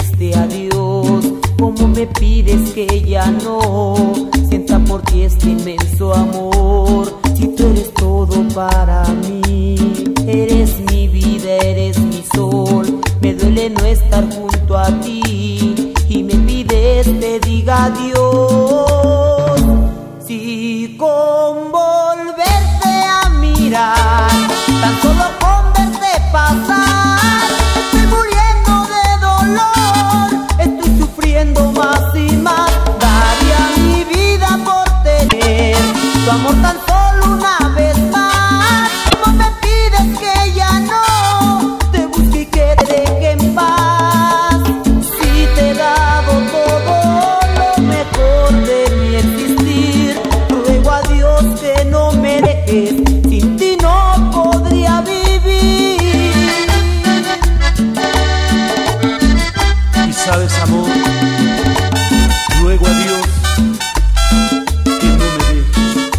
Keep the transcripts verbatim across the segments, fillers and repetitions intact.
triste adiós. ¿Cómo me pides que ya no sienta por ti este inmenso amor? Si tú eres todo para mí, eres mi vida, eres mi sol. Me duele no estar junto a ti y me pides te diga adiós. Si con volverte a mirar, tan solo con verte pasar, estoy muriendo de dolor, estoy sufriendo más y más. Daría mi vida por tener tu amor tan solo una vez más. ¿Cómo me pides que ya no te busque y que te deje en paz? Si te he dado todo lo mejor de mi existir, ruego a Dios que no me dejes, sin ti no podría vivir. Y sabes, amor, ruego a Dios que no me dejes.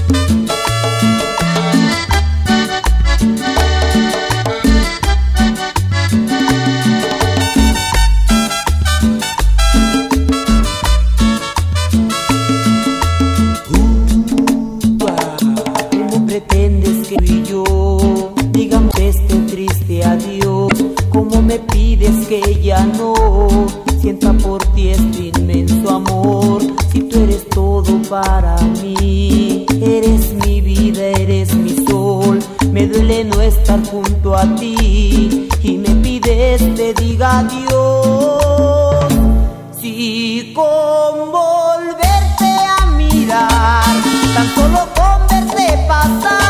¿Cómo pretendes que tú y yo digamos este triste adiós? ¿Cómo me pides que ya no sienta por ti este inmenso amor? Si tú eres todo para mí, eres mi vida, eres mi sol. Me duele no estar junto a ti y me pides te diga adiós. Si con volverte a mirar, tan solo con verte pasar,